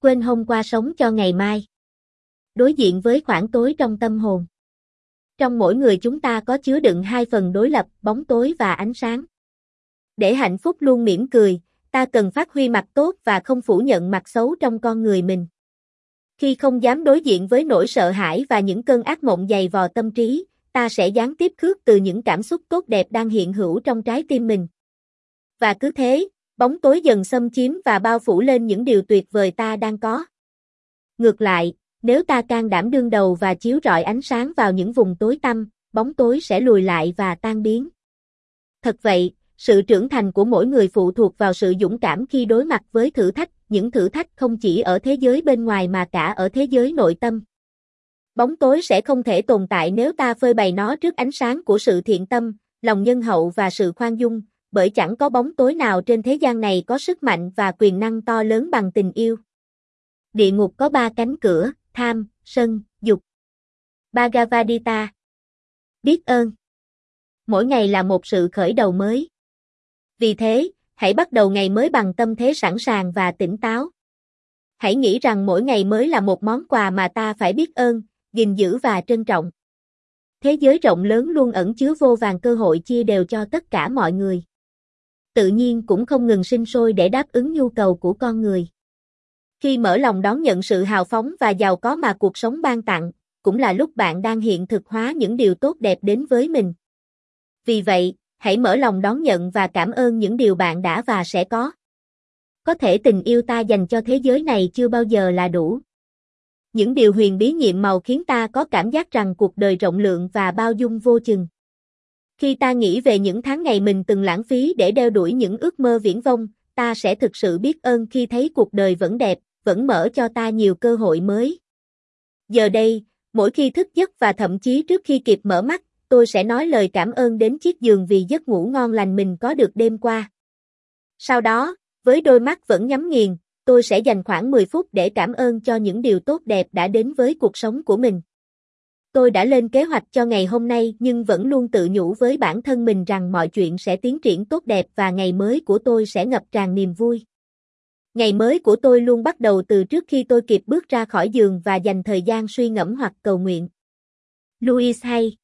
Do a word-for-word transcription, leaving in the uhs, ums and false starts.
Quên hôm qua sống cho ngày mai. Đối diện với khoảng tối trong tâm hồn. Trong mỗi người chúng ta có chứa đựng hai phần đối lập, bóng tối và ánh sáng. Để hạnh phúc luôn mỉm cười, ta cần phát huy mặt tốt và không phủ nhận mặt xấu trong con người mình. Khi không dám đối diện với nỗi sợ hãi và những cơn ác mộng dày vò tâm trí, ta sẽ gián tiếp khước từ những cảm xúc tốt đẹp đang hiện hữu trong trái tim mình. Và cứ thế, bóng tối dần xâm chiếm và bao phủ lên những điều tuyệt vời ta đang có. Ngược lại, nếu ta can đảm đương đầu và chiếu rọi ánh sáng vào những vùng tối tăm, bóng tối sẽ lùi lại và tan biến. Thật vậy, sự trưởng thành của mỗi người phụ thuộc vào sự dũng cảm khi đối mặt với thử thách, những thử thách không chỉ ở thế giới bên ngoài mà cả ở thế giới nội tâm. Bóng tối sẽ không thể tồn tại nếu ta phơi bày nó trước ánh sáng của sự thiện tâm, lòng nhân hậu và sự khoan dung, bởi chẳng có bóng tối nào trên thế gian này có sức mạnh và quyền năng to lớn bằng tình yêu. Địa ngục có ba cánh cửa, tham, sân, dục. Bhagavad Gita. Biết ơn. Mỗi ngày là một sự khởi đầu mới. Vì thế, hãy bắt đầu ngày mới bằng tâm thế sẵn sàng và tỉnh táo. Hãy nghĩ rằng mỗi ngày mới là một món quà mà ta phải biết ơn, gìn giữ và trân trọng. Thế giới rộng lớn luôn ẩn chứa vô vàn cơ hội chia đều cho tất cả mọi người. Tự nhiên cũng không ngừng sinh sôi để đáp ứng nhu cầu của con người. Khi mở lòng đón nhận sự hào phóng và giàu có mà cuộc sống ban tặng, cũng là lúc bạn đang hiện thực hóa những điều tốt đẹp đến với mình. Vì vậy, hãy mở lòng đón nhận và cảm ơn những điều bạn đã và sẽ có. Có thể tình yêu ta dành cho thế giới này chưa bao giờ là đủ. Những điều huyền bí nhiệm màu khiến ta có cảm giác rằng cuộc đời rộng lượng và bao dung vô chừng. Khi ta nghĩ về những tháng ngày mình từng lãng phí để đeo đuổi những ước mơ viển vông, ta sẽ thực sự biết ơn khi thấy cuộc đời vẫn đẹp, vẫn mở cho ta nhiều cơ hội mới. Giờ đây, mỗi khi thức giấc và thậm chí trước khi kịp mở mắt, tôi sẽ nói lời cảm ơn đến chiếc giường vì giấc ngủ ngon lành mình có được đêm qua. Sau đó, với đôi mắt vẫn nhắm nghiền, tôi sẽ dành khoảng mười phút để cảm ơn cho những điều tốt đẹp đã đến với cuộc sống của mình. Tôi đã lên kế hoạch cho ngày hôm nay nhưng vẫn luôn tự nhủ với bản thân mình rằng mọi chuyện sẽ tiến triển tốt đẹp và ngày mới của tôi sẽ ngập tràn niềm vui. Ngày mới của tôi luôn bắt đầu từ trước khi tôi kịp bước ra khỏi giường và dành thời gian suy ngẫm hoặc cầu nguyện. Louise Hay